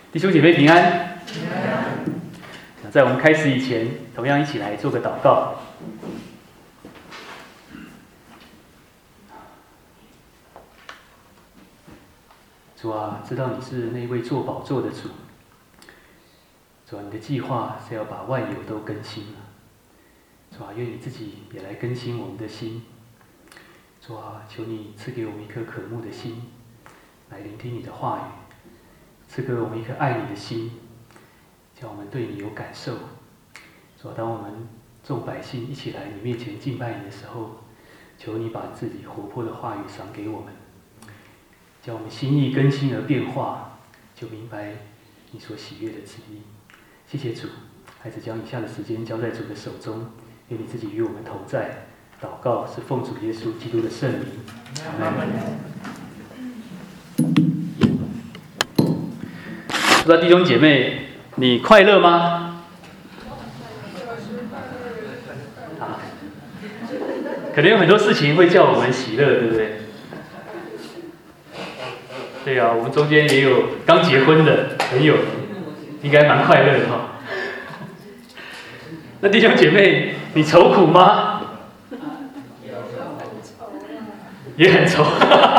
弟兄姐妹平安。在我们开始以前，同样一起来做个祷告。主啊，知道你是那位做宝座的主。主啊，你的计划是要把万有都更新了。主啊，愿你自己也来更新我们的心。主啊，求你赐给我们一颗渴慕的心，来聆听你的话语；赐给我们一颗爱你的心，叫我们对你有感受。主啊，当我们众百姓一起来你面前敬拜你的时候，求你把自己活泼的话语赏给我们，叫我们心意更新而变化，就明白你所喜悦的旨意。谢谢主，孩子将以下的时间交在主的手中，愿你自己与我们同在。祷告是奉主耶稣基督的圣名，阿们。不知道弟兄姐妹，你快乐吗？啊，可能有很多事情会叫我们喜乐，对不对？对啊，我们中间也有刚结婚的朋友，应该蛮快乐的哈。那弟兄姐妹，你愁苦吗？也很愁。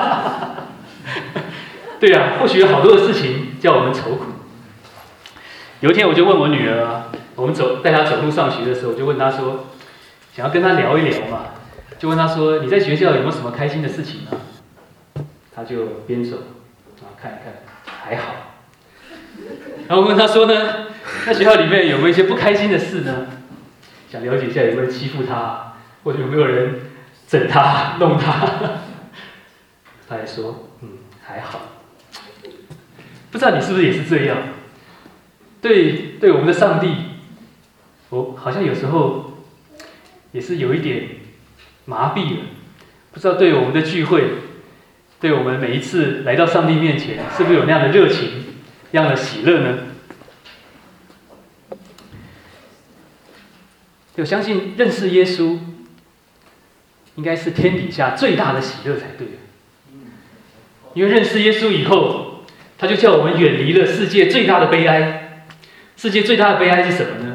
对啊，或许有好多的事情叫我们愁苦。有一天我就问我女儿啊，我们带她走路上学的时候，我就问她说，想要跟她聊一聊嘛，就问她说，你在学校有没有什么开心的事情呢？她就边走看一看，还好。然后我问她说呢，在学校里面有没有一些不开心的事呢？想了解一下有没有人欺负她，或者有没有人整她弄她。她还说还好。不知道你是不是也是这样？对我们的上帝，我好像有时候也是有一点麻痹了。不知道对我们的聚会，对我们每一次来到上帝面前，是不是有那样的热情，那样的喜乐呢？我相信认识耶稣，应该是天底下最大的喜乐才对。因为认识耶稣以后，他就叫我们远离了世界最大的悲哀。世界最大的悲哀是什么呢？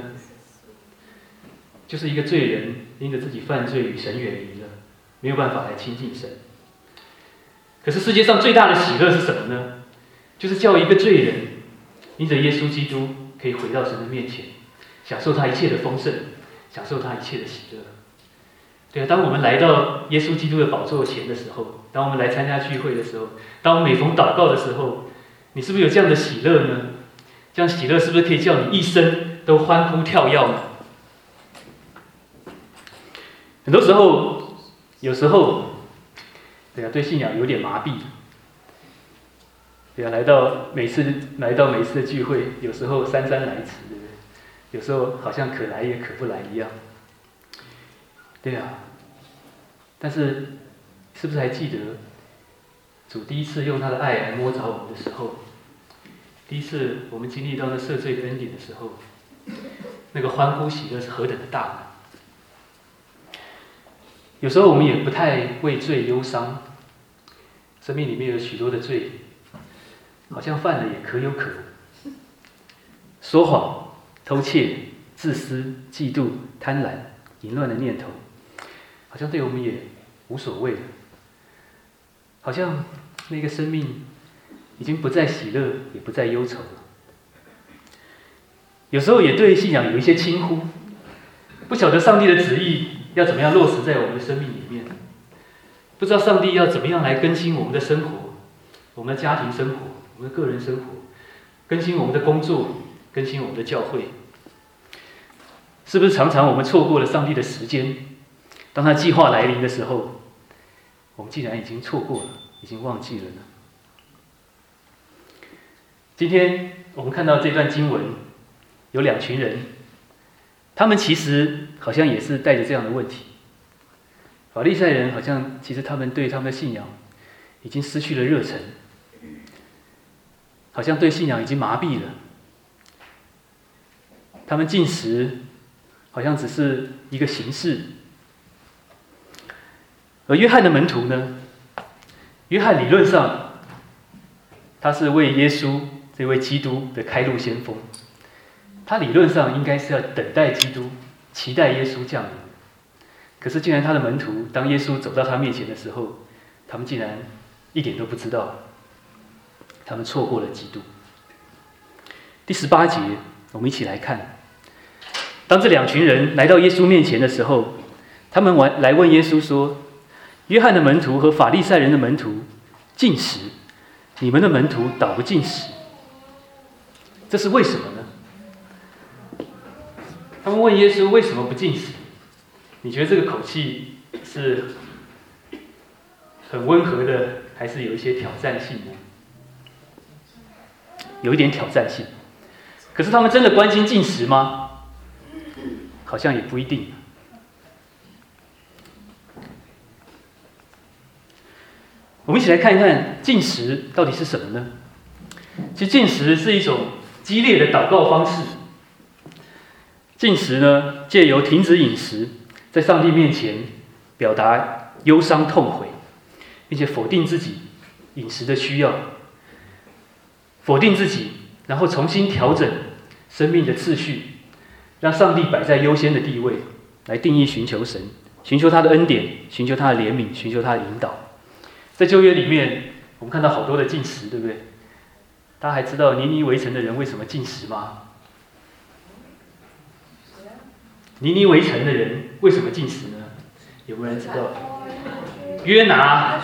就是一个罪人因着自己犯罪与神远离了，没有办法来亲近神。可是世界上最大的喜乐是什么呢？就是叫一个罪人因着耶稣基督可以回到神的面前，享受他一切的丰盛，享受他一切的喜乐。对啊，当我们来到耶稣基督的宝座前的时候，当我们来参加聚会的时候，当我们每逢祷告的时候，你是不是有这样的喜乐呢？这样喜乐是不是可以叫你一生都欢呼跳跃呢？很多时候，有时候，对啊，对信仰有点麻痹。对啊，每次的聚会，有时候姗姗来迟，对不对？有时候好像可来也可不来一样。对啊，但是是不是还记得主第一次用他的爱来摸着我们的时候，第一次我们经历到那赦罪的恩典的时候，那个欢呼喜乐是何等的大呢？有时候我们也不太为罪忧伤，生命里面有许多的罪，好像犯了也可有可无。说谎、偷窃、自私、嫉妒、贪婪、淫乱的念头，好像对我们也无所谓了。好像那个生命已经不再喜乐，也不再忧愁了。有时候也对信仰有一些轻忽，不晓得上帝的旨意要怎么样落实在我们的生命里面，不知道上帝要怎么样来更新我们的生活，我们的家庭生活，我们的个人生活，更新我们的工作，更新我们的教会。是不是常常我们错过了上帝的时间？当他计划来临的时候，我们竟然已经错过了，已经忘记了呢？今天我们看到这段经文，有两群人，他们其实好像也是带着这样的问题。法利赛人好像其实他们对他们的信仰已经失去了热忱，好像对信仰已经麻痹了。他们进食好像只是一个形式。而约翰的门徒呢？约翰理论上他是为耶稣这位基督的开路先锋，他理论上应该是要等待基督，期待耶稣降临。可是竟然他的门徒，当耶稣走到他面前的时候，他们竟然一点都不知道，他们错过了基督。第18节，我们一起来看。当这2群人来到耶稣面前的时候，他们来问耶稣说：“约翰的门徒和法利赛人的门徒禁食，你们的门徒倒不禁食，这是为什么呢？”他们问耶稣为什么不禁食？你觉得这个口气是很温和的，还是有一些挑战性呢？有一点挑战性。可是他们真的关心禁食吗？好像也不一定。我们一起来看一看禁食到底是什么呢？其实禁食是一种激烈的祷告方式。禁食呢，借由停止饮食，在上帝面前表达忧伤痛悔，并且否定自己饮食的需要，否定自己，然后重新调整生命的次序，让上帝摆在优先的地位，来定义寻求神，寻求他的恩典，寻求他的怜悯，寻求他的引导。在旧约里面，我们看到好多的禁食，对不对？大家还知道尼尼微城的人为什么禁食吗？尼尼微城的人为什么禁食呢？有没有人知道？约拿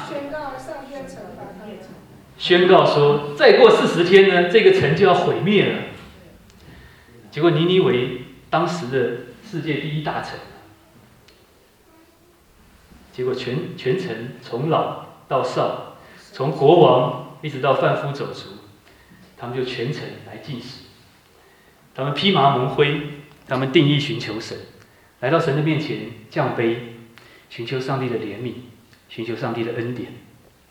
宣告说，再过40天呢，这个城就要毁灭了。结果尼尼微当时的世界第1大城，结果全城从老到少，从国王一直到贩夫走卒，他们就全城来禁食。他们披麻蒙灰，他们定义寻求神，来到神的面前降杯，寻求上帝的怜悯，寻求上帝的恩典。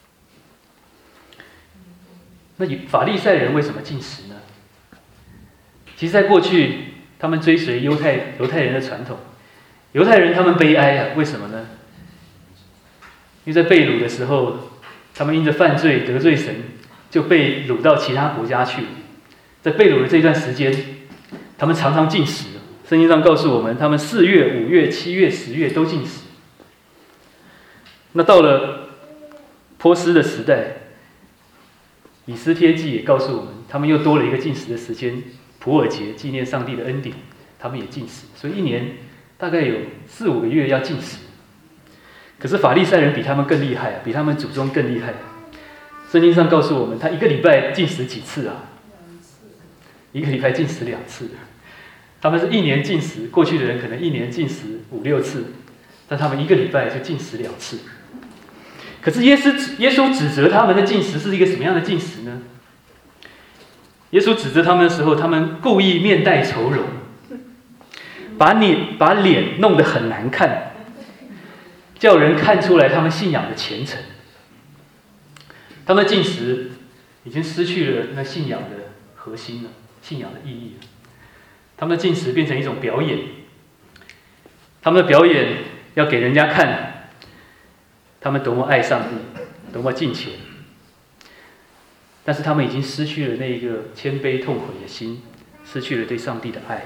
那法利赛人为什么禁食呢？其实在过去，他们追随犹太人的传统。犹太人他们悲哀啊，为什么呢？因为在被掳的时候，他们因着犯罪得罪神，就被掳到其他国家去了。在被掳的这段时间，他们常常禁食。圣经上告诉我们，他们4月、5月、7月、10月都禁食。那到了波斯的时代，以斯帖记也告诉我们，他们又多了一个禁食的时间，普珥节纪念上帝的恩典，他们也禁食。所以1年大概有4、5个月要禁食。可是法利赛人比他们更厉害，比他们祖宗更厉害。圣经上告诉我们，他1个礼拜禁食几次啊？1个礼拜禁食2次。他们是1年禁食，过去的人可能1年禁食5、6次，但他们1个礼拜就禁食2次。可是耶稣指责他们的禁食是一个什么样的禁食呢？耶稣指责他们的时候，他们故意面带愁容，把脸弄得很难看，叫人看出来他们信仰的虔诚。他们的禁食已经失去了那信仰的核心了，信仰的意义了。他们的禁食变成一种表演，他们的表演要给人家看，他们多么爱上帝，多么敬虔。但是他们已经失去了那一个谦卑痛悔的心，失去了对上帝的爱。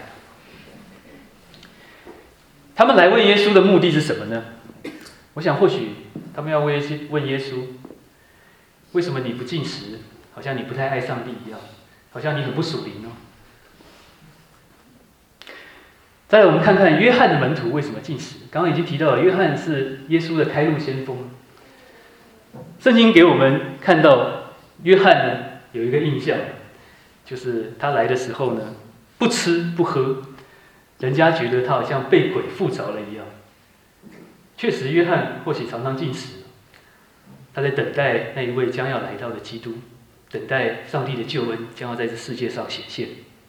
他们来问耶稣的目的是什么呢？我想或许他们要问耶稣，为什么你不禁食？好像你不太爱上帝一样，好像你很不属灵哦。再来，我们看看约翰的门徒为什么禁食。刚刚已经提到了，约翰是耶稣的开路先锋。圣经给我们看到，约翰呢有一个印象，就是他来的时候呢，不吃不喝，人家觉得他好像被鬼附着了一样。确实，约翰或许常常禁食，他在等待那一位将要来到的基督，等待上帝的救恩将要在这世界上显现。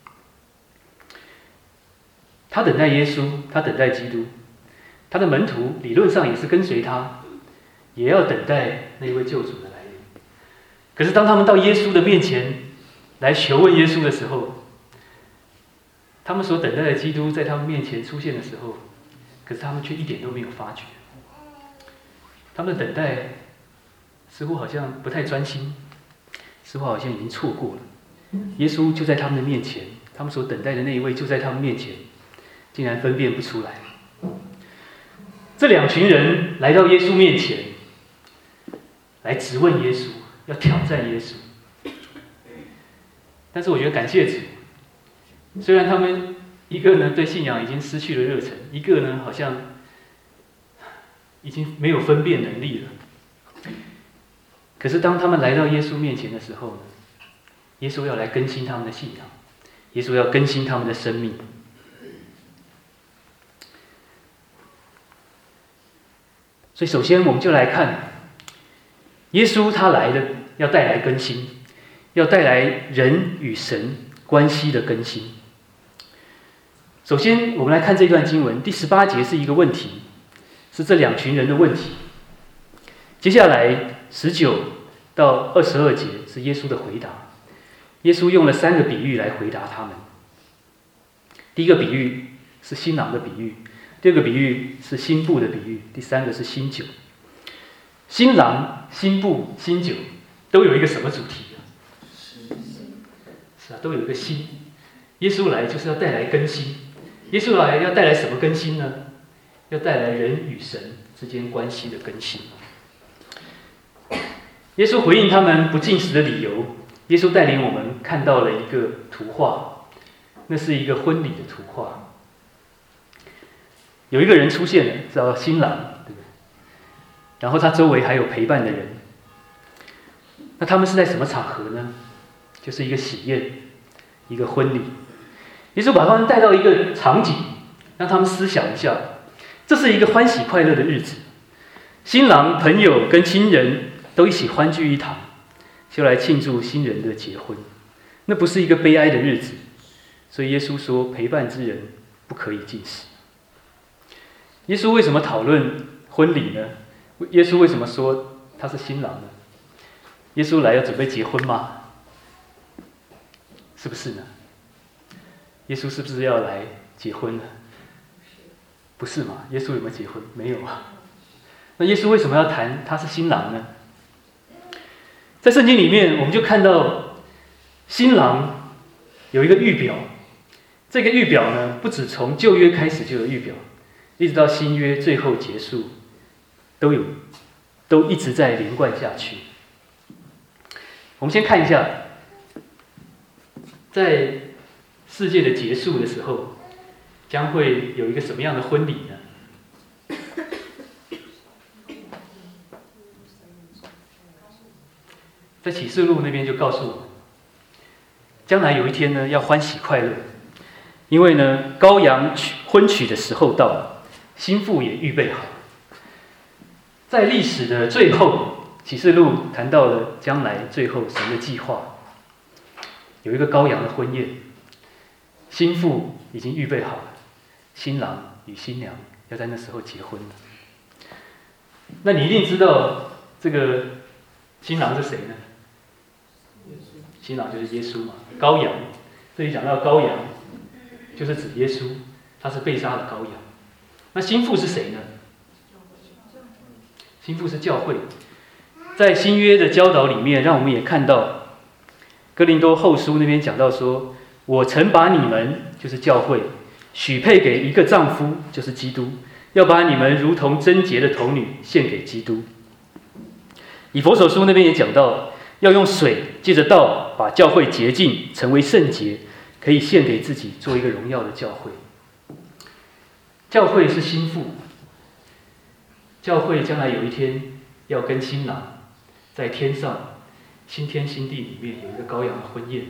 他等待耶稣，他等待基督，他的门徒理论上也是跟随他，也要等待那位救主的来临。可是当他们到耶稣的面前来求问耶稣的时候，他们所等待的基督在他们面前出现的时候，可是他们却一点都没有发觉。他们的等待似乎好像不太专心，似乎好像已经错过了。 耶稣就在他们的面前，他们所等待的那一位就在他们面前，竟然分辨不出来。这两群人来到耶稣面前，来质问耶稣，要挑战耶稣。但是我觉得感谢主，虽然他们一个呢对信仰已经失去了热忱，一个呢好像已经没有分辨能力了。可是当他们来到耶稣面前的时候呢，耶稣要来更新他们的信仰，耶稣要更新他们的生命。所以首先我们就来看，耶稣他来的要带来更新，要带来人与神关系的更新。首先我们来看这段经文，第18节是一个问题，是这两群人的问题。接下来19到22节是耶稣的回答。耶稣用了3个比喻来回答他们。第一个比喻是新郎的比喻，第二个比喻是新布的比喻，第三个是新酒。新郎、新布、新酒都有一个什么主题啊？是啊，都有一个新。耶稣来就是要带来更新。耶稣来要带来什么更新呢？要带来人与神之间关系的更新。耶稣回应他们不进食的理由，耶稣带领我们看到了一个图画，那是一个婚礼的图画。有一个人出现了，叫新郎，对不对？然后他周围还有陪伴的人。那他们是在什么场合呢？就是一个喜宴，一个婚礼。耶稣把他们带到一个场景，让他们思想一下，这是一个欢喜快乐的日子。新郎、朋友跟亲人都一起欢聚一堂，就来庆祝新人的结婚。那不是一个悲哀的日子，所以耶稣说，陪伴之人不可以进食。耶稣为什么讨论婚礼呢？耶稣为什么说他是新郎呢？耶稣来要准备结婚吗？是不是呢？耶稣是不是要来结婚呢？不是嘛？耶稣有没有结婚？没有啊。那耶稣为什么要谈他是新郎呢？在圣经里面，我们就看到新郎有一个预表。这个预表呢，不止从旧约开始就有预表，一直到新约最后结束，都一直在连贯下去。我们先看一下，在世界的结束的时候，将会有一个什么样的婚礼呢？在启示录那边就告诉我们，将来有一天呢，要欢喜快乐，因为呢，羔羊婚娶的时候到了，新妇也预备好。在历史的最后，启示录谈到了将来最后神的计划，有一个羔羊的婚宴，新妇已经预备好了，新郎与新娘要在那时候结婚了。那你一定知道这个新郎是谁呢？新郎就是耶稣嘛，羔羊。这里讲到羔羊，就是指耶稣，他是被杀的羔羊。那新妇是谁呢？新妇是教会。在新约的教导里面，让我们也看到哥林多后书那边讲到说，我曾把你们，就是教会，许配给一个丈夫，就是基督，要把你们如同贞洁的童女献给基督。以弗所书那边也讲到，要用水借着道把教会洁净，成为圣洁，可以献给自己，做一个荣耀的教会。教会是新妇，教会将来有一天要跟新郎在天上新天新地里面有一个羔羊的婚宴。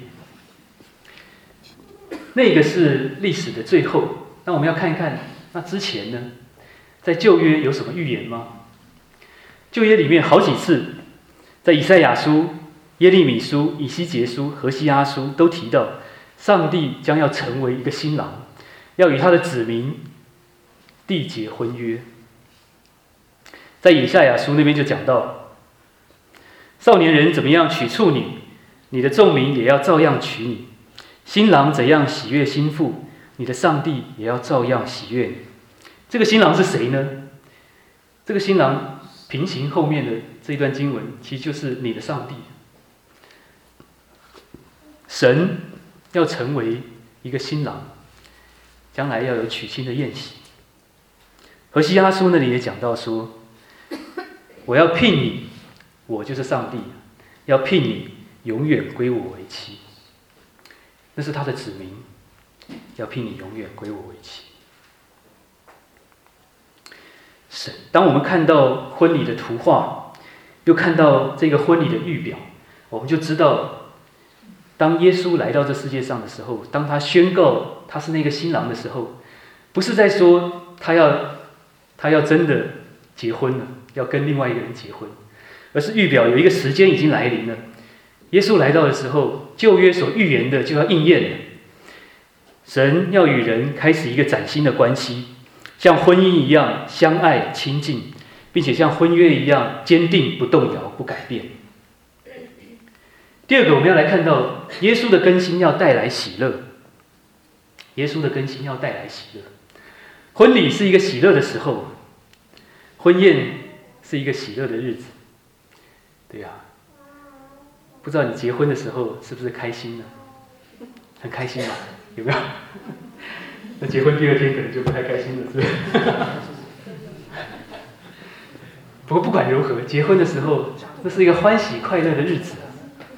那个是历史的最后。那我们要看一看，那之前呢，在旧约有什么预言吗？旧约里面好几次，在以赛亚书、耶利米书、以西结书、何西阿书都提到，上帝将要成为一个新郎，要与他的子民缔结婚约。在以赛亚书那边就讲到，少年人怎么样娶处女，你的众民也要照样娶你；新郎怎样喜悦新妇，你的上帝也要照样喜悦你。这个新郎是谁呢？这个新郎平行后面的这一段经文，其实就是你的上帝。 神要成为一个新郎，将来要有娶亲的宴席。何西阿书那里也讲到说，我要聘你，我就是上帝，要聘你永远归我为妻。那是他的指明，要聘你永远归我为妻。当我们看到婚礼的图画，又看到这个婚礼的预表，我们就知道，当耶稣来到这世界上的时候，当他宣告他是那个新郎的时候，不是在说他要真的结婚了，要跟另外一个人结婚，而是预表有一个时间已经来临了。耶稣来到的时候，旧约所预言的就要应验了。神要与人开始一个崭新的关系，像婚姻一样相爱亲近，并且像婚约一样坚定不动摇不改变。第二个，我们要来看到耶稣的更新要带来喜乐。耶稣的更新要带来喜乐。婚礼是一个喜乐的时候，婚宴是一个喜乐的日子。对呀，不知道你结婚的时候是不是开心呢？很开心吧？有没有？那结婚第二天可能就不太开心了，是不是？不过不管如何，结婚的时候，那是一个欢喜快乐的日子。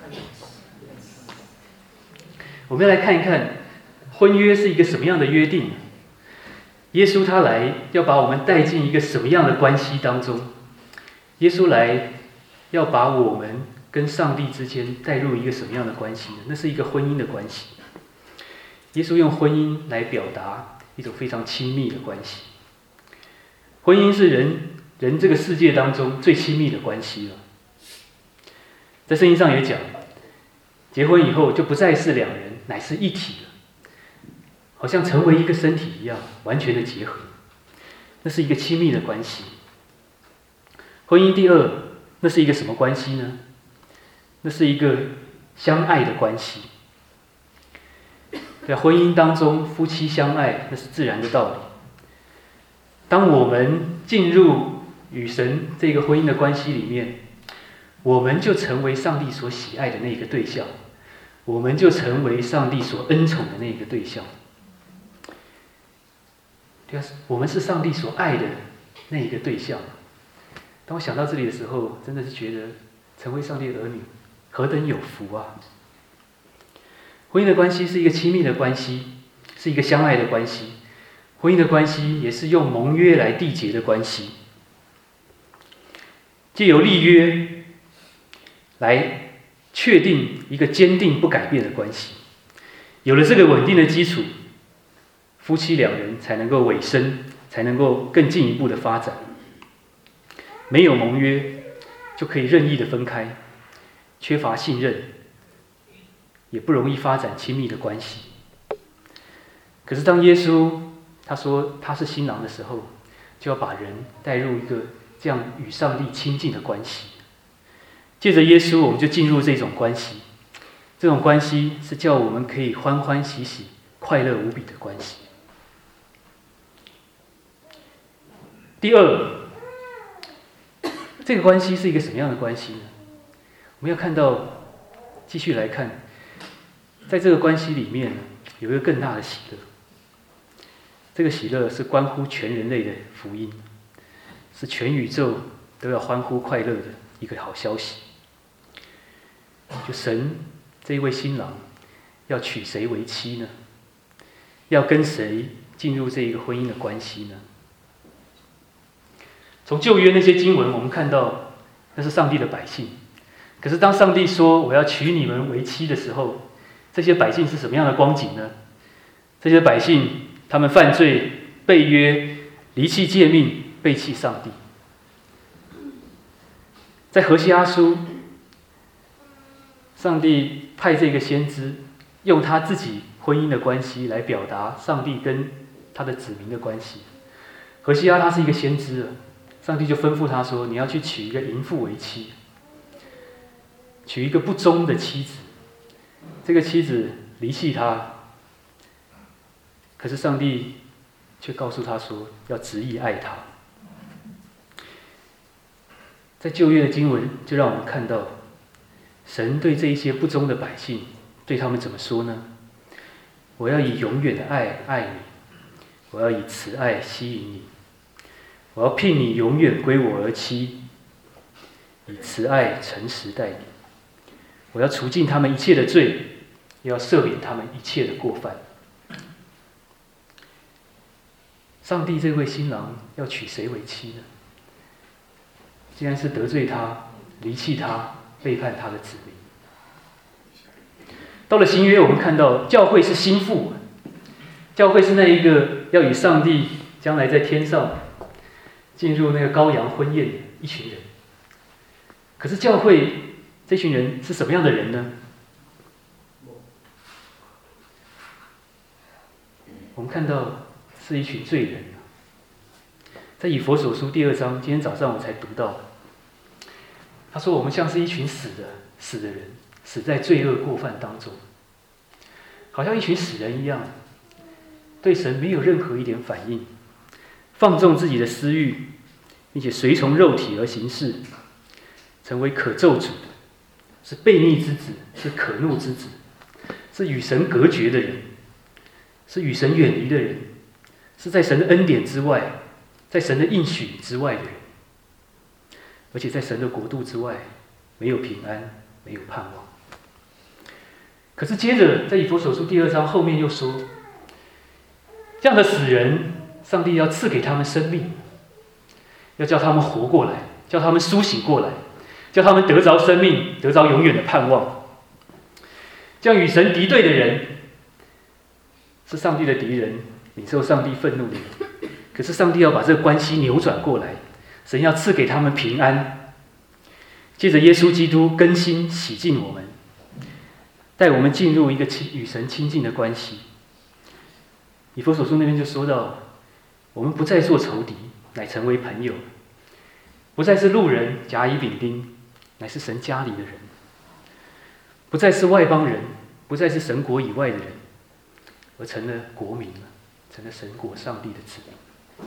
我们要来看一看，婚约是一个什么样的约定？耶稣他来要把我们带进一个什么样的关系当中？耶稣来要把我们跟上帝之间带入一个什么样的关系呢？那是一个婚姻的关系。耶稣用婚姻来表达一种非常亲密的关系。婚姻是人这个世界当中最亲密的关系了。在圣经上也讲，结婚以后就不再是两人，乃是一体了，好像成为一个身体一样，完全的结合。那是一个亲密的关系。婚姻第二，那是一个什么关系呢？那是一个相爱的关系。在婚姻当中，夫妻相爱，那是自然的道理。当我们进入与神这个婚姻的关系里面，我们就成为上帝所喜爱的那个对象，我们就成为上帝所恩宠的那个对象。对啊，我们是上帝所爱的那一个对象。当我想到这里的时候，真的是觉得成为上帝的儿女何等有福啊！婚姻的关系是一个亲密的关系，是一个相爱的关系。婚姻的关系也是用盟约来缔结的关系，藉由立约来确定一个坚定不改变的关系。有了这个稳定的基础，夫妻两人才能够委身，才能够更进一步的发展。没有盟约，就可以任意的分开，缺乏信任，也不容易发展亲密的关系。可是当耶稣他说他是新郎的时候，就要把人带入一个这样与上帝亲近的关系。借着耶稣，我们就进入这种关系。这种关系是叫我们可以欢欢喜喜、快乐无比的关系。第二，这个关系是一个什么样的关系呢？我们要看到，继续来看，在这个关系里面有一个更大的喜乐。这个喜乐是关乎全人类的福音，是全宇宙都要欢呼快乐的一个好消息。就神这一位新郎要娶谁为妻呢？要跟谁进入这一个婚姻的关系呢？从旧约那些经文我们看到，那是上帝的百姓。可是当上帝说我要娶你们为妻的时候，这些百姓是什么样的光景呢？这些百姓他们犯罪、背约、离弃诫命、背弃上帝。在何西阿书，上帝派这个先知用他自己婚姻的关系来表达上帝跟他的子民的关系。何西阿他是一个先知，上帝就吩咐他说：“你要去娶一个淫妇为妻，娶一个不忠的妻子。这个妻子离弃他。”可是上帝却告诉他说，要执意爱他。在旧约的经文就让我们看到，神对这一些不忠的百姓对他们怎么说呢？我要以永远的爱爱你，我要以慈爱吸引你，我要聘你永远归我而妻，以慈爱诚实待你。我要除尽他们一切的罪，也要赦免他们一切的过犯。上帝这位新郎要娶谁为妻呢？竟然是得罪他、离弃他、背叛他的子民。到了新约，我们看到教会是心腹，教会是那一个要与上帝将来在天上进入那个羔羊婚宴的一群人。可是教会这群人是什么样的人呢？我们看到是一群罪人。在以弗所书第2章，今天早上我才读到，他说我们像是一群死的人，死在罪恶过犯当中，好像一群死人一样，对神没有任何一点反应，放纵自己的私欲，并且随从肉体而行事，成为可咒诅的，是悖逆之子，是可怒之子，是与神隔绝的人，是与神远离的人，是在神的恩典之外，在神的应许之外的人，而且在神的国度之外，没有平安，没有盼望。可是接着在以弗所书第2章后面又说，这样的死人，上帝要赐给他们生命，要叫他们活过来，叫他们苏醒过来，叫他们得着生命，得着永远的盼望。这样与神敌对的人，是上帝的敌人，领受上帝愤怒的人。可是上帝要把这个关系扭转过来，神要赐给他们平安。借着耶稣基督更新洗净我们，带我们进入一个与神亲近的关系。以弗所书那边就说到，我们不再做仇敌，乃成为朋友；不再是路人甲乙丙丁，乃是神家里的人；不再是外邦人，不再是神国以外的人，而成了国民了，成了神国上帝的子民。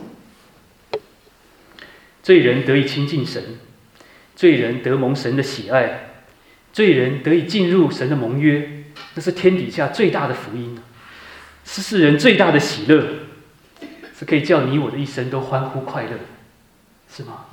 罪人得以亲近神，罪人得蒙神的喜爱，罪人得以进入神的盟约，那是天底下最大的福音，是世人最大的喜乐，是可以叫你我的一生都欢呼快乐，是吗？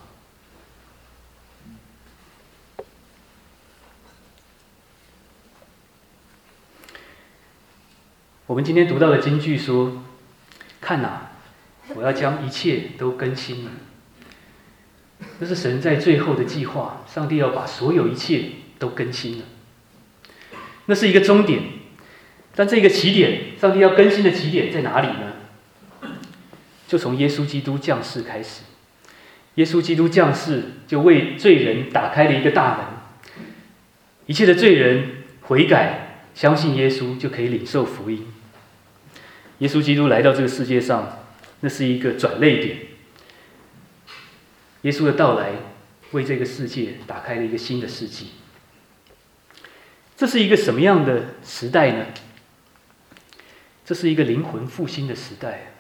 我们今天读到的经句说，看哪，我要将一切都更新了。这是神在最后的计划，上帝要把所有一切都更新了。那是一个终点，但这个起点，上帝要更新的起点在哪里呢？就从耶稣基督降世开始。耶稣基督降世，就为罪人打开了一个大门，一切的罪人悔改，相信耶稣，就可以领受福音。耶稣基督来到这个世界上，那是一个转捩点。耶稣的到来，为这个世界打开了一个新的世纪。这是一个什么样的时代呢？这是一个灵魂复兴的时代。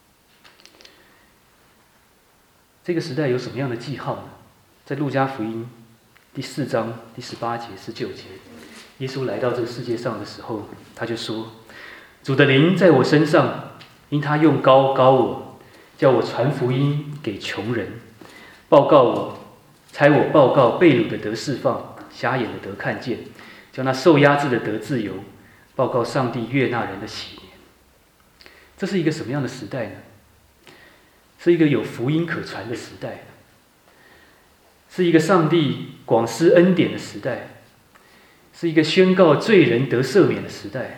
这个时代有什么样的记号呢？在路加福音第4章第18节、19节，耶稣来到这个世界上的时候，他就说：“主的灵在我身上，因他用膏膏我，叫我传福音给穷人，差我报告被掳的得释放，瞎眼的得看见，叫那受压制的得自由，报告上帝悦纳人的喜年。”这是一个什么样的时代呢？是一个有福音可传的时代，是一个上帝广施恩典的时代，是一个宣告罪人得赦免的时代，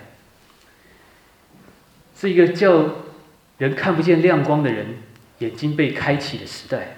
是一个叫人看不见亮光的人眼睛被开启的时代，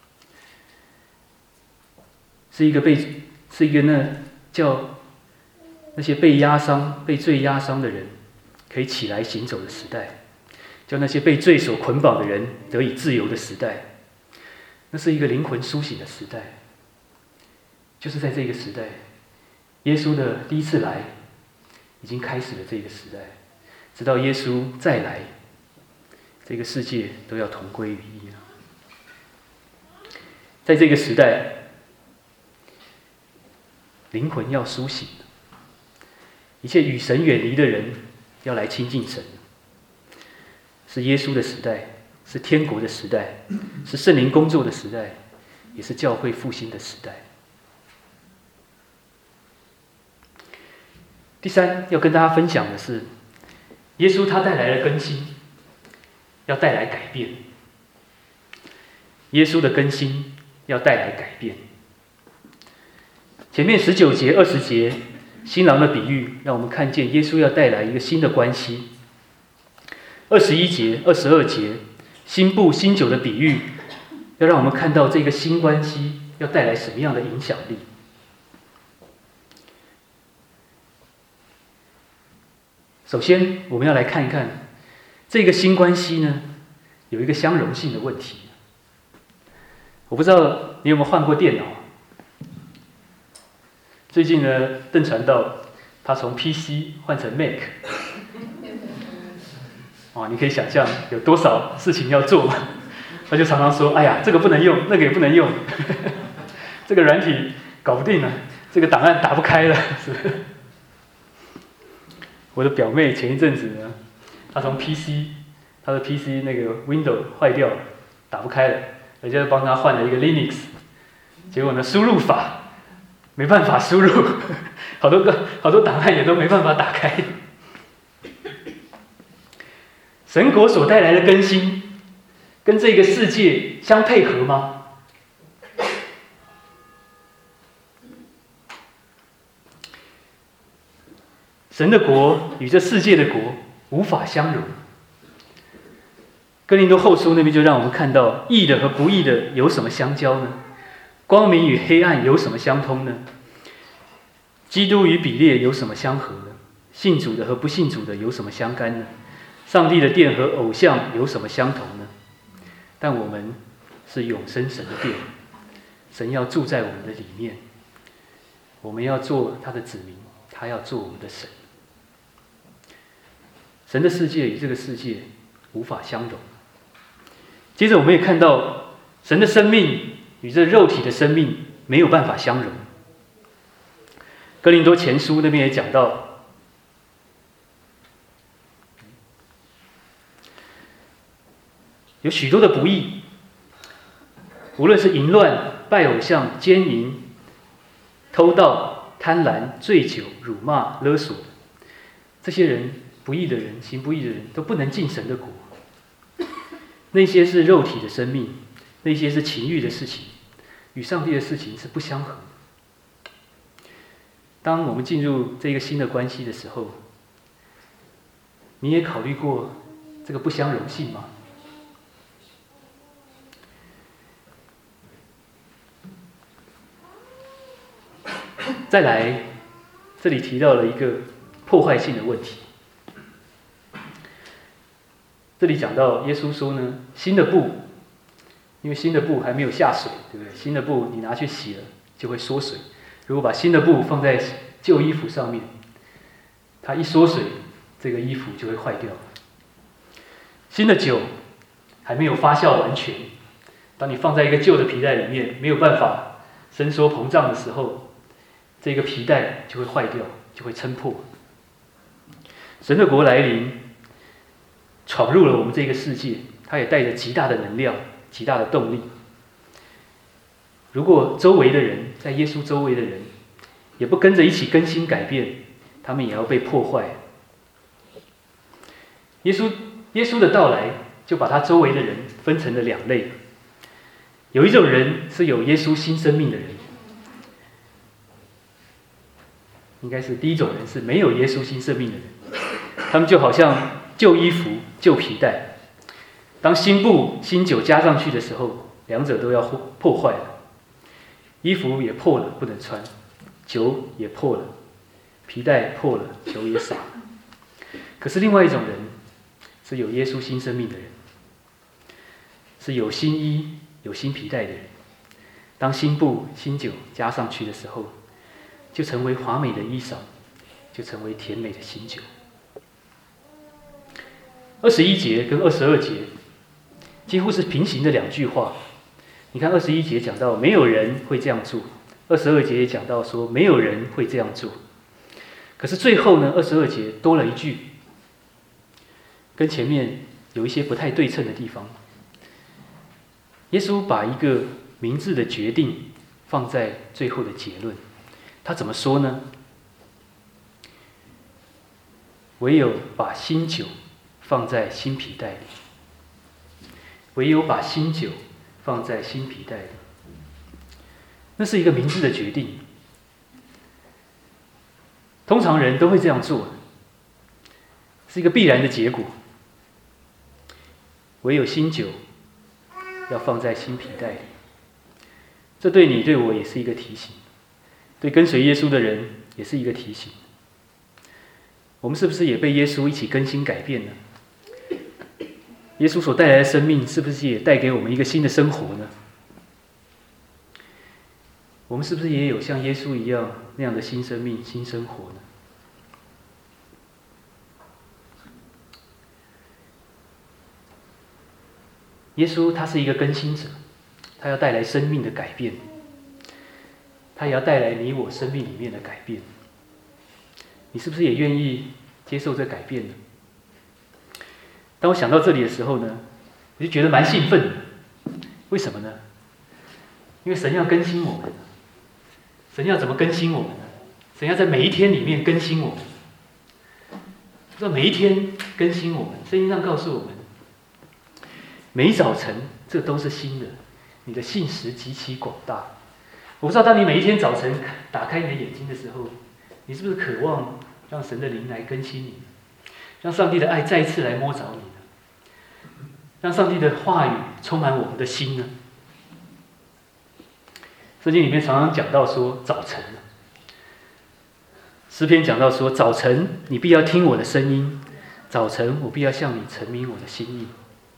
是一个叫那些被压伤、被罪压伤的人可以起来行走的时代，叫那些被罪所捆绑的人得以自由的时代。那是一个灵魂苏醒的时代。就是在这个时代，耶稣的第一次来已经开始了这个时代，直到耶稣再来，这个世界都要同归于一了。在这个时代，灵魂要苏醒， 一切与神远离的人要来亲近神。是耶稣的时代，是天国的时代，是圣灵工作的时代，也是教会复兴的时代。第三，要跟大家分享的是，耶稣他带来了更新，要带来改变。耶稣的更新要带来改变。前面19节、20节，新郎的比喻让我们看见耶稣要带来一个新的关系。21节、22节，新布新酒的比喻，要让我们看到这个新关系要带来什么样的影响力。首先，我们要来看一看这个新关系呢，有一个相容性的问题。我不知道你有没有换过电脑？最近呢，邓传道他从 PC 换成 Mac， 你可以想象有多少事情要做嘛？他就常常说：“哎呀，这个不能用，那个也不能用，这个软体搞不定了，这个档案打不开了。”是不是？我的表妹前一阵子呢，她从 她的 PC 那个 Windows 坏掉了，打不开了，人家帮她换了一个 Linux， 结果呢，输入法没办法输入，好多档案也都没办法打开。神国所带来的更新，跟这个世界相配合吗？神的国与这世界的国无法相容。哥林多后书那边就让我们看到，义的和不义的有什么相交呢？光明与黑暗有什么相通呢？基督与比列有什么相合呢？信主的和不信主的有什么相干呢？上帝的殿和偶像有什么相同呢？但我们是永生神的殿，神要住在我们的里面，我们要做他的子民，他要做我们的神。神的世界与这个世界无法相容。接着我们也看到，神的生命与这肉体的生命没有办法相容。哥林多前书那边也讲到，有许多的不义，无论是淫乱、拜偶像、奸淫、偷盗、贪婪、醉酒、辱骂、勒索，这些人不义的人，行不义的人都不能进神的国。那些是肉体的生命，那些是情欲的事情，与上帝的事情是不相合。当我们进入这个新的关系的时候，你也考虑过这个不相容性吗？再来，这里提到了一个破坏性的问题。这里讲到耶稣说呢，新的布，因为新的布还没有下水，对不对？新的布你拿去洗了就会缩水。如果把新的布放在旧衣服上面，它一缩水，这个衣服就会坏掉。新的酒还没有发酵完全，当你放在一个旧的皮带里面，没有办法伸缩膨胀的时候，这个皮带就会坏掉，就会撑破。神的国来临，闯入了我们这个世界，它也带着极大的能量、极大的动力。如果周围的人，在耶稣周围的人，也不跟着一起更新改变，他们也要被破坏。耶稣的到来，就把他周围的人分成了两类。有一种人是有耶稣新生命的人，应该是第一种人是没有耶稣新生命的人。他们就好像旧衣服、旧皮带，当新布、新酒加上去的时候，两者都要破坏了。衣服也破了，不能穿；酒也破了，皮带破了，酒也洒了。可是另外一种人是有耶稣新生命的人，是有新衣、有新皮带的人。当新布、新酒加上去的时候，就成为华美的衣裳，就成为甜美的新酒。21节跟22节几乎是平行的两句话。你看21节讲到没有人会这样做，22节也讲到说没有人会这样做。 可是最后呢，22节多了一句，跟前面有一些不太对称的地方。耶稣把一个明智的决定放在最后的结论。他怎么说呢？唯有把新酒放在新皮袋里，唯有把新酒放在新皮袋里。那是一个明智的决定。通常人都会这样做，是一个必然的结果。唯有新酒要放在新皮袋里，这对你对我也是一个提醒，对跟随耶稣的人也是一个提醒。我们是不是也被耶稣一起更新改变呢？耶稣所带来的生命是不是也带给我们一个新的生活呢？我们是不是也有像耶稣一样那样的新生命、新生活呢？耶稣他是一个更新者，他要带来生命的改变，他也要带来你我生命里面的改变。你是不是也愿意接受这改变呢？当我想到这里的时候呢，我就觉得蛮兴奋的。为什么呢？因为神要更新我们。神要怎么更新我们呢？神要在每一天里面更新我们。在每一天更新我们，圣经上告诉我们，每一早晨这都是新的，你的信实极其广大。我不知道当你每一天早晨打开你的眼睛的时候，你是不是渴望让神的灵来更新你，让上帝的爱再一次来摸着你呢？让上帝的话语充满我们的心呢？圣经里面常常讲到说早晨，诗篇讲到说早晨你必要听我的声音，早晨我必要向你陈明我的心意。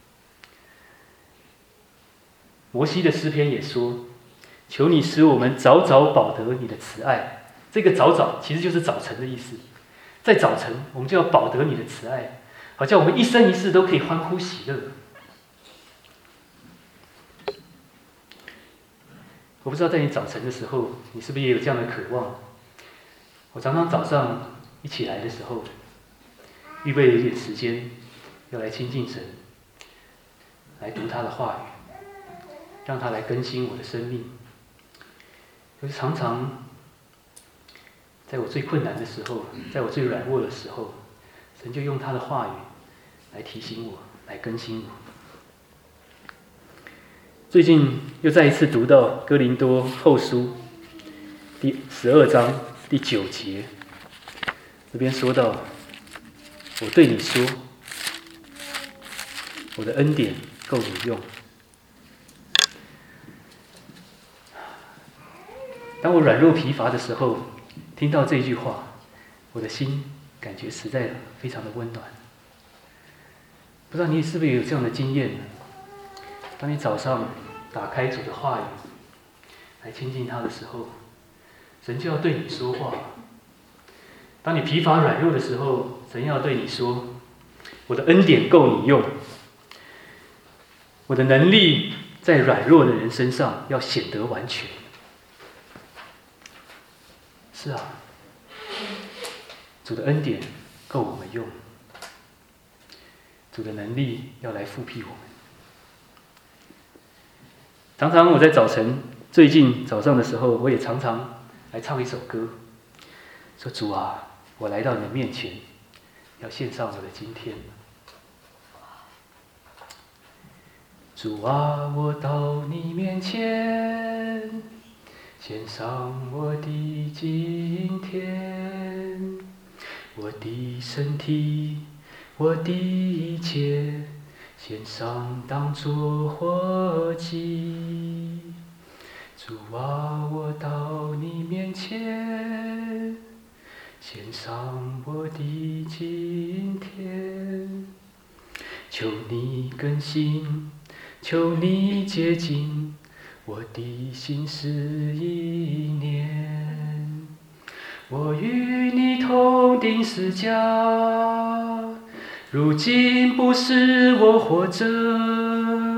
摩西的诗篇也说，求你使我们早早饱得你的慈爱。这个早早其实就是早晨的意思，在早晨我们就要饱得你的慈爱，好叫我们一生一世都可以欢呼喜乐。我不知道在你早晨的时候，你是不是也有这样的渴望？我常常早上一起来的时候，预备了一点时间，要来亲近神，来读他的话语，让他来更新我的生命。可是常常在我最困难的时候，在我最软弱的时候，神就用他的话语来提醒我，来更新我。最近又再一次读到哥林多后书第12章第9节，这边说到，我对你说，我的恩典够你用。当我软弱疲乏的时候，听到这句话，我的心感觉实在非常的温暖。不知道你是不是也有这样的经验呢？当你早上打开主的话语来亲近他的时候，神就要对你说话。当你疲乏软弱的时候，神要对你说，我的恩典够你用，我的能力在软弱的人身上要显得完全。是啊，主的恩典够我们用，主的能力要来复辟我们。常常我在早晨，最近早上的时候，我也常常来唱一首歌，说主啊，我来到你的面前，要献上我的今天。主啊，我到你面前，献上我的今天，我的身体，我的一切，献上当作活祭。主啊，我到你面前，献上我的今天，求你更新，求你洁净我的心思意念。我与你同定十架，如今不是我活着，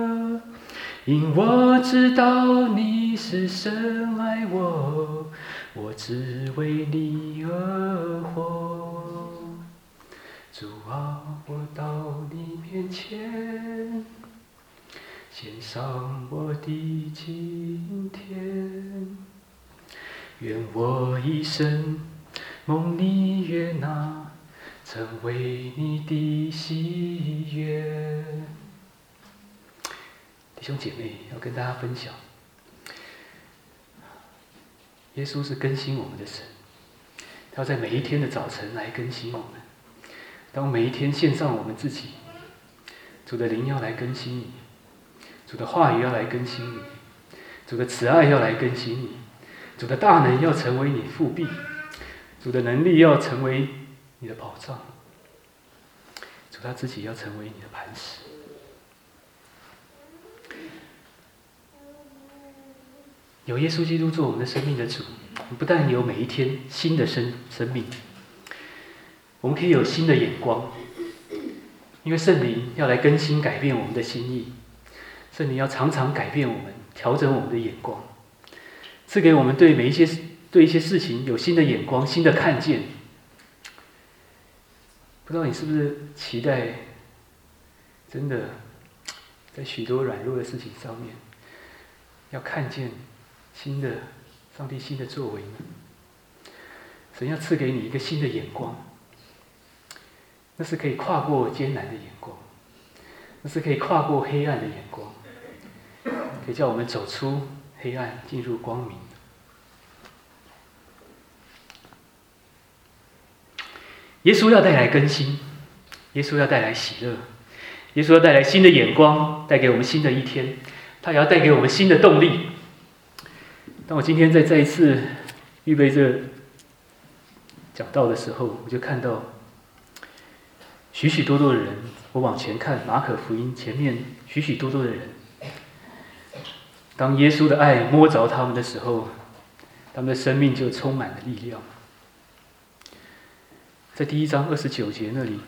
因我知道你是深爱我， 我只为你而活。主啊，我到你面前，献上我的今天。愿我一生蒙你悦纳，成为你的喜悦。弟兄姐妹，要跟大家分享，耶稣是更新我们的神，他要在每一天的早晨来更新我们。当每一天献上我们自己，主的灵要来更新你，主的话语要来更新你，主的慈爱要来更新你，主的大能要成为你复辟，主的能力要成为你的保障，主他自己要成为你的磐石。有耶稣基督做我们的生命的主，我们不但有每一天新的生命，我们可以有新的眼光，因为圣灵要来更新改变我们的心意，圣灵要常常改变我们，调整我们的眼光，赐给我们对一些事情有新的眼光、新的看见。不知道你是不是期待，真的在许多软弱的事情上面，要看见上帝新的作为呢？神要赐给你一个新的眼光，那是可以跨过艰难的眼光，那是可以跨过黑暗的眼光，可以叫我们走出黑暗，进入光明。耶稣要带来更新，耶稣要带来喜乐，耶稣要带来新的眼光，带给我们新的一天，他也要带给我们新的动力。当我今天再一次预备这讲道的时候，我就看到许许多多的人，我往前看马可福音前面许许多多的人，当耶稣的爱摸着他们的时候，他们的生命就充满了力量。在第1章29节那里，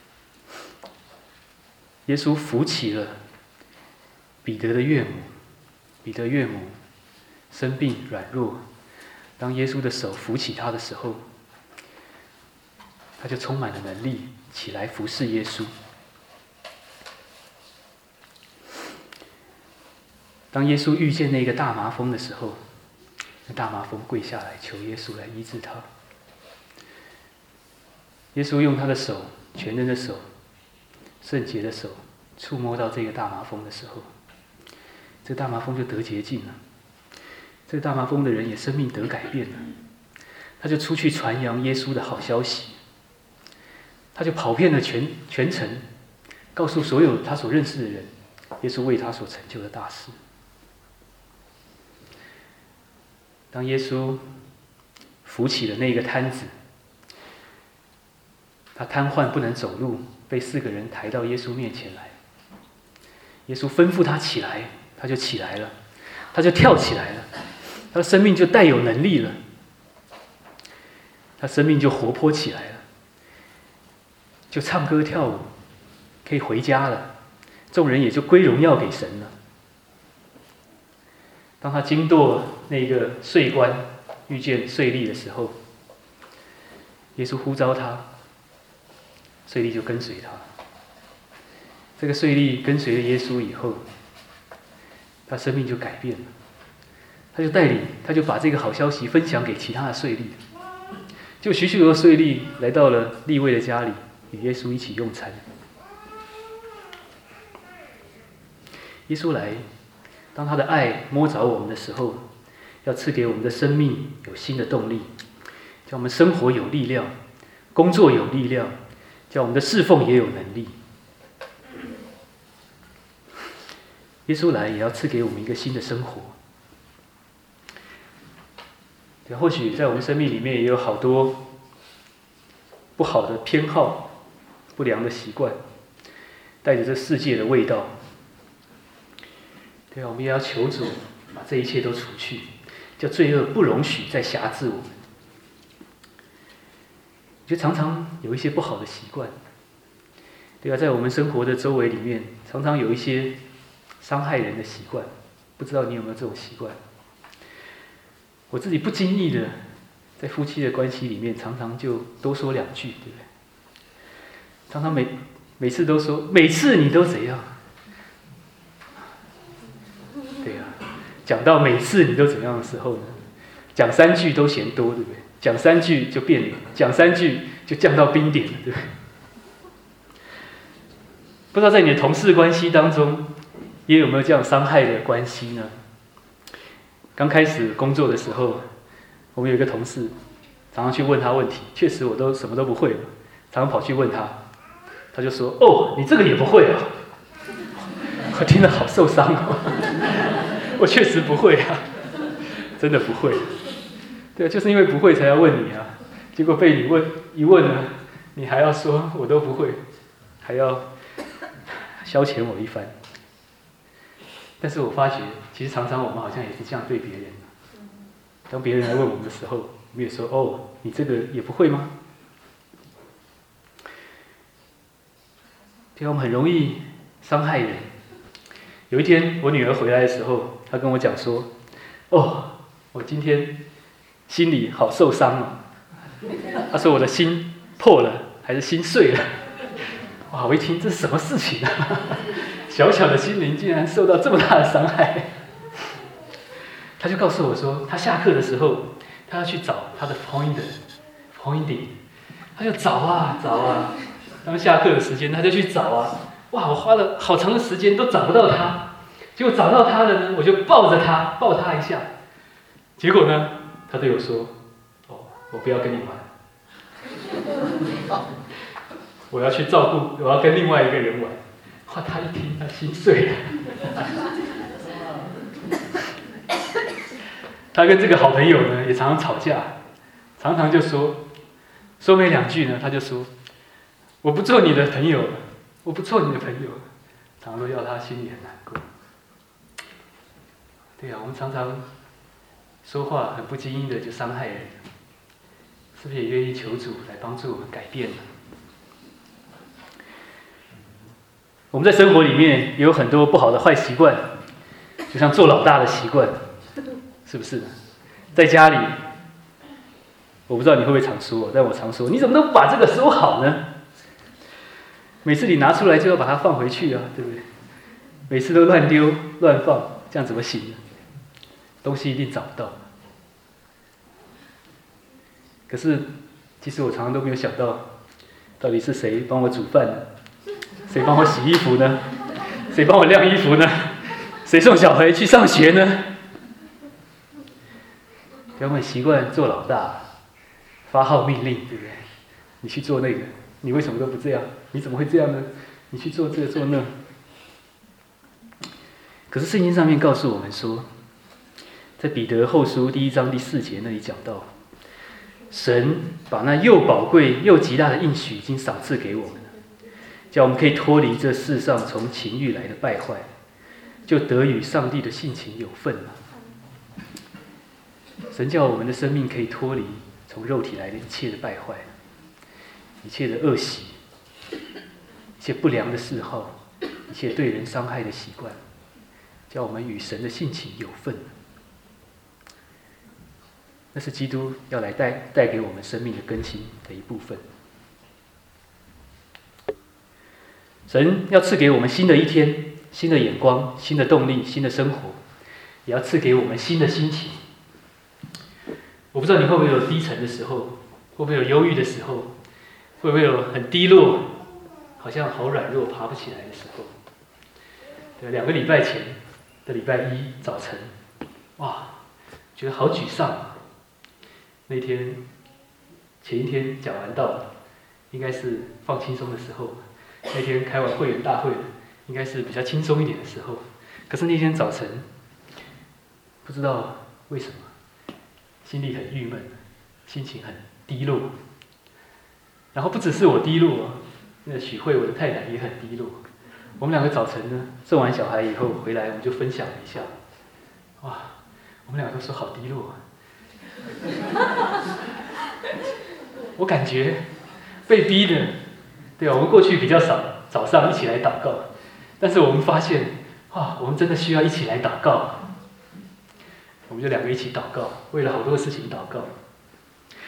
耶稣扶起了彼得的岳母，彼得岳母生病软弱，当耶稣的手扶起他的时候，他就充满了能力，起来服侍耶稣。当耶稣遇见那个大麻风的时候，那大麻风跪下来求耶稣来医治他。耶稣用他的手，全能的手，圣洁的手，触摸到这个大麻风的时候，这大麻风就得洁净了。这个大麻风的人也生命得改变了，他就出去传扬耶稣的好消息，他就跑遍了全城，告诉所有他所认识的人，耶稣为他所成就的大事。当耶稣扶起了那个瘫子，他瘫痪不能走路，被4个人抬到耶稣面前来。耶稣吩咐他起来，他就起来了，他就跳起来了，他的生命就带有能力了，他生命就活泼起来了，就唱歌跳舞，可以回家了，众人也就归荣耀给神了。当他经过那个税关，遇见税吏的时候，耶稣呼召他，税吏就跟随他。这个税吏跟随了耶稣以后，他生命就改变了，他就把这个好消息分享给其他的税吏，就许许多税吏来到了利未的家里，与耶稣一起用餐。耶稣来，当他的爱摸着我们的时候，要赐给我们的生命有新的动力，叫我们生活有力量，工作有力量，叫我们的侍奉也有能力。耶稣来也要赐给我们一个新的生活。或许在我们生命里面也有好多不好的偏好、不良的习惯，带着这世界的味道。对啊，我们也要求主把这一切都除去，叫罪恶不容许再辖制我们。就常常有一些不好的习惯，对啊，在我们生活的周围里面，常常有一些伤害人的习惯，不知道你有没有这种习惯？我自己不经意的在夫妻的关系里面，常常就多说两句，对不对？常常每次都说，每次你都怎样？对啊，讲到每次你都怎样的时候呢，讲3句都嫌多，对不对？讲3句就变脸，讲3句就降到冰点了，对不对？不知道在你的同事关系当中，也有没有这样伤害的关系呢？刚开始工作的时候，我们有一个同事，常常去问他问题，确实我都什么都不会，常常跑去问他，他就说：“哦，你这个也不会啊！”我听得好受伤哦，我确实不会啊，真的不会。对，就是因为不会才要问你啊，结果被你一问呢，你还要说我都不会，还要消遣我一番。但是我发觉，其实常常我们好像也是这样对别人。当别人来问我们的时候，我们也说：“哦，你这个也不会吗？”对，我们很容易伤害人。有一天，我女儿回来的时候，她跟我讲说：“哦，我今天心里好受伤哦。”她说：“我的心破了，还是心碎了？”哇！我一听，这是什么事情啊？小小的心灵竟然受到这么大的伤害。他就告诉我说，他下课的时候，他要去找他的 pointing， 他就找啊找啊。当下课的时间，他就去找啊。哇！我花了好长的时间都找不到他，结果找到他了呢，我就抱着他，抱他一下。结果呢，他对我说：“哦，我不要跟你玩。”我要去照顾，我要跟另外一个人玩。哇！他一听，他心碎了。他跟这个好朋友呢，也常常吵架，常常就说没2句呢，他就说：“我不做你的朋友了，我不做你的朋友了。”常常都要他心里很难过。对啊，我们常常说话很不经意的就伤害人，是不是也愿意求主来帮助我们改变呢？我们在生活里面也有很多不好的坏习惯，就像做老大的习惯，是不是？在家里，我不知道你会不会常说，但我常说：“你怎么都不把这个收好呢？”每次你拿出来就要把它放回去啊，对不对？每次都乱丢乱放，这样怎么行呢？东西一定找不到。可是，其实我常常都没有想到，到底是谁帮我煮饭呢？谁帮我洗衣服呢？谁帮我晾衣服呢？谁送小孩去上学呢？我们习惯做老大，发号命令，对不对？你去做那个，你为什么都不这样？你怎么会这样呢？你去做这个做那。可是圣经上面告诉我们说，在彼得后书1章第4节那里讲到，神把那又宝贵又极大的应许已经赏赐给我们了，叫我们可以脱离这世上从情欲来的败坏，就得与上帝的性情有份了。神叫我们的生命可以脱离从肉体来的一切的败坏，一切的恶习，一切不良的嗜好，一切对人伤害的习惯，叫我们与神的性情有份。那是基督要来带给我们生命的更新的一部分。神要赐给我们新的一天，新的眼光，新的动力，新的生活，也要赐给我们新的心情。我不知道你会不会有低沉的时候，会不会有忧郁的时候，会不会有很低落，好像好软弱爬不起来的时候。对，2个礼拜前的礼拜1早晨，哇，觉得好沮丧。那天前一天讲完道，应该是放轻松的时候。那天开完会员大会，应该是比较轻松一点的时候。可是那天早晨，不知道为什么，心里很郁闷，心情很低落。然后不只是我低落，那许慧我的太太也很低落。我们2个早晨呢，送完小孩以后回来，我们就分享了一下。哇，我们2个都说好低落啊。我感觉被逼的，对啊，我们过去比较少早上一起来祷告，但是我们发现，哇，我们真的需要一起来祷告。我们就2个一起祷告，为了好多事情祷告。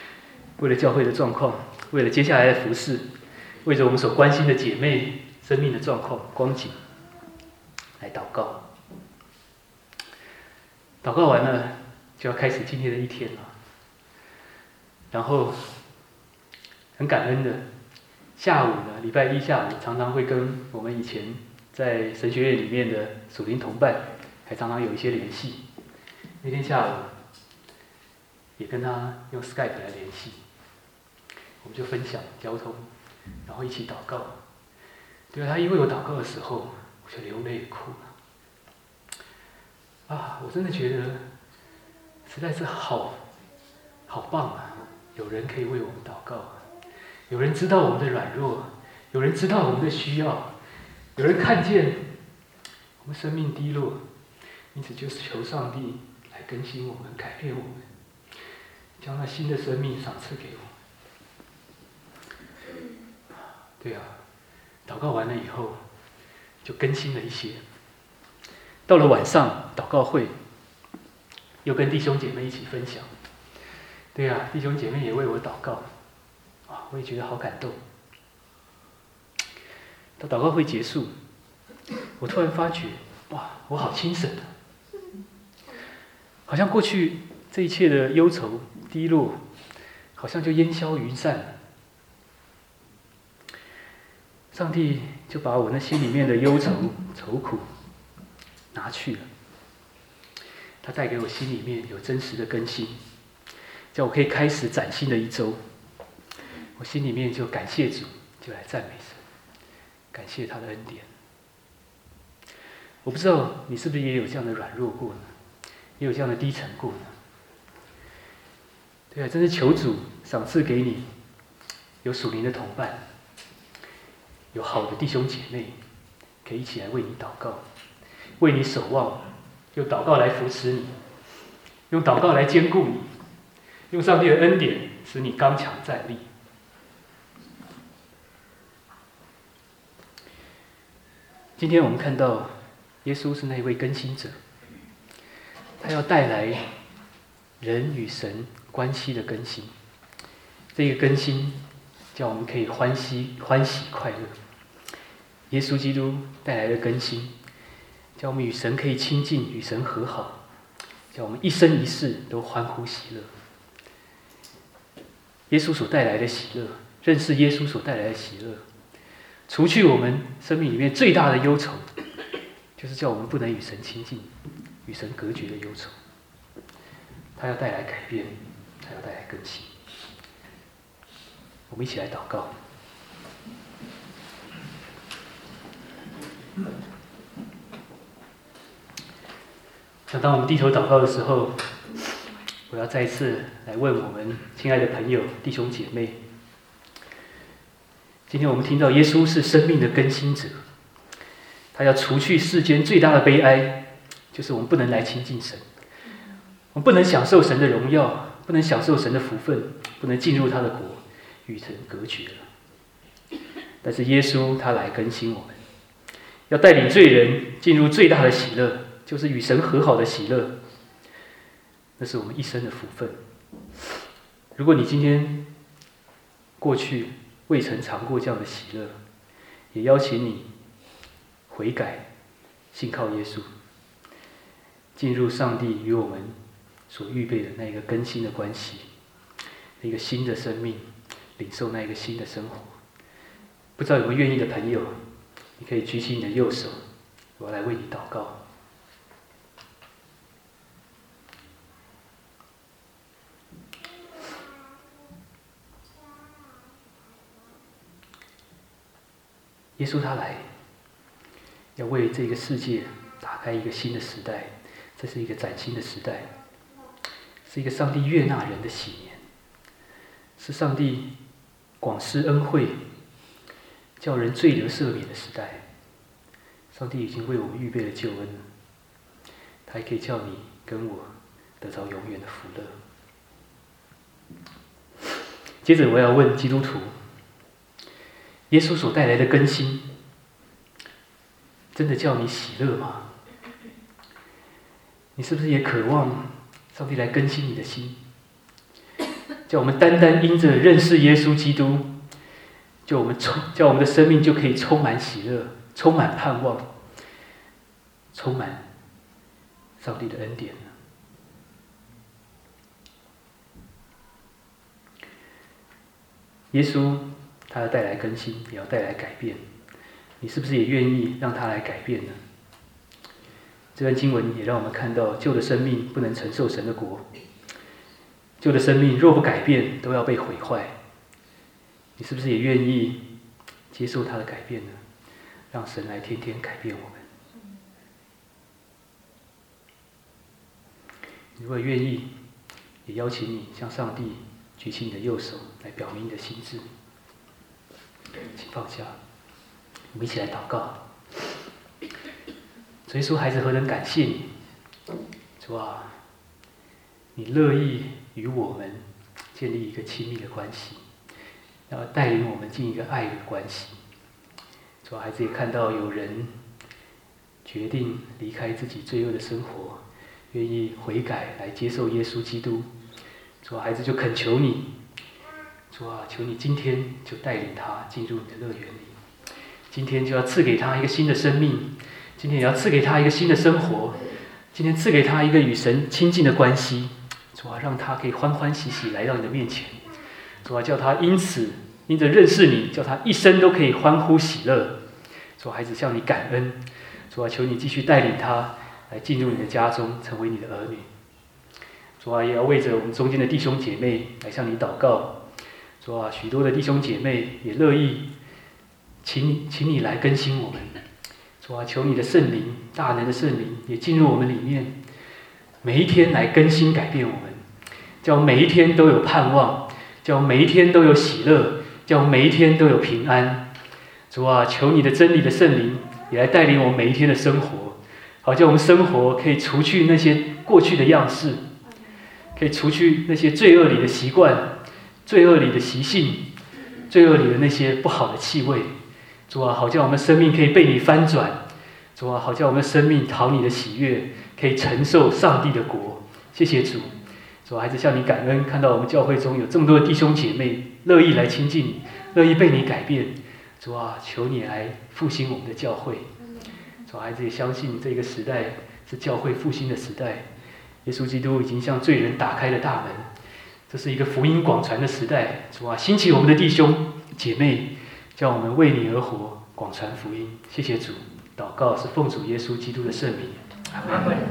为了教会的状况，为了接下来的服事，为着我们所关心的姐妹生命的状况光景，来祷告。祷告完了，就要开始今天的一天了。然后很感恩的，下午呢，礼拜一下午常常会跟我们以前在神学院里面的属灵同伴，还常常有一些联系。那天下午也跟他用 Skype 来联系，我们就分享交通，然后一起祷告。对啊，他一为我祷告的时候，我就流泪哭了。啊，我真的觉得实在是好棒啊！有人可以为我们祷告，有人知道我们的软弱，有人知道我们的需要，有人看见我们生命低落，因此就是求上帝来更新我们、改变我们，将那新的生命赏赐给我们。对啊，祷告完了以后，就更新了一些。到了晚上祷告会，又跟弟兄姐妹一起分享。对啊，弟兄姐妹也为我祷告，啊，我也觉得好感动。到祷告会结束，我突然发觉，哇，我好轻省啊，好像过去这一切的忧愁、低落，好像就烟消云散了。上帝就把我那心里面的忧愁、愁苦拿去了，他带给我心里面有真实的更新，叫我可以开始崭新的一周。我心里面就感谢主，就来赞美神，感谢他的恩典。我不知道你是不是也有这样的软弱过呢？也有这样的低沉过呢？对啊，真是求主赏赐给你有属灵的同伴，有好的弟兄姐妹，可以一起来为你祷告，为你守望，用祷告来扶持你，用祷告来坚固你，用上帝的恩典使你刚强站立。今天我们看到耶稣是那一位更新者，他要带来人与神关系的更新。这个更新叫我们可以欢喜快乐。耶稣基督带来的更新，叫我们与神可以亲近，与神和好，叫我们一生一世都欢呼喜乐。耶稣所带来的喜乐，认识耶稣所带来的喜乐，除去我们生命里面最大的忧愁，就是叫我们不能与神亲近、与神隔绝的忧愁。他要带来改变，他要带来更新。我们一起来祷告。想当我们低头祷告的时候，我要再一次来问我们亲爱的朋友、弟兄姐妹。今天我们听到耶稣是生命的更新者，他要除去世间最大的悲哀，就是我们不能来亲近神，我们不能享受神的荣耀，不能享受神的福分，不能进入他的国，与神隔绝了。但是耶稣他来更新我们，要带领罪人进入最大的喜乐，就是与神和好的喜乐。那是我们一生的福分。如果你今天过去未曾尝过这样的喜乐，也邀请你悔改，信靠耶稣，进入上帝与我们所预备的那个更新的关系，一个新的生命，领受那一个新的生活。不知道有没有愿意的朋友，你可以举起你的右手，我要来为你祷告。耶稣他来，要为这个世界打开一个新的时代，这是一个崭新的时代，是一个上帝悦纳人的喜年，是上帝广施恩惠，叫人罪得赦免的时代。上帝已经为我们预备了救恩，他还可以叫你跟我得着永远的福乐。接着我要问基督徒，耶稣所带来的更新，真的叫你喜乐吗？你是不是也渴望上帝来更新你的心， 叫我们单单因着认识耶稣基督，叫我们的生命就可以充满喜乐，充满盼望，充满上帝的恩典。耶稣他要带来更新，也要带来改变。你是不是也愿意让他来改变呢？这段经文也让我们看到，旧的生命不能承受神的国，旧的生命若不改变，都要被毁坏。你是不是也愿意接受他的改变呢？让神来天天改变我们。如果愿意，也邀请你向上帝举起你的右手，来表明你的心志。请放下，我们一起来祷告。主耶稣，孩子何等感谢你，主啊，你乐意与我们建立一个亲密的关系，要带领我们进一个爱的关系。主啊，孩子也看到有人决定离开自己罪恶的生活，愿意悔改来接受耶稣基督。主啊，孩子就恳求你，主啊，求你今天就带领他进入你的乐园里，今天就要赐给他一个新的生命，今天也要赐给他一个新的生活，今天赐给他一个与神亲近的关系。主啊，让他可以欢欢喜喜来到你的面前。主啊，叫他因着认识你，叫他一生都可以欢呼喜乐。主啊，孩子向你感恩。主啊，求你继续带领他来进入你的家中，成为你的儿女。主啊，也要为着我们中间的弟兄姐妹来向你祷告。主啊，许多的弟兄姐妹也乐意请你来更新我们。主啊，求你的圣灵，大能的圣灵也进入我们里面，每一天来更新改变我们，叫每一天都有盼望，叫每一天都有喜乐，叫每一天都有平安。主啊，求你的真理的圣灵也来带领我们每一天的生活，好叫我们生活可以除去那些过去的样式，可以除去那些罪恶里的习惯、罪恶里的习性、罪恶里的那些不好的气味。主啊，好叫我们生命可以被你翻转。主啊，好叫我们生命讨你的喜悦，可以承受上帝的国。谢谢主。主啊，孩子向你感恩，看到我们教会中有这么多的弟兄姐妹乐意来亲近你，乐意被你改变。主啊，求你来复兴我们的教会。主啊，孩子也相信这个时代是教会复兴的时代。耶稣基督已经向罪人打开了大门，这是一个福音广传的时代。主啊，兴起我们的弟兄姐妹，叫我们为你而活，广传福音。谢谢主，祷告是奉主耶稣基督的圣名，阿们。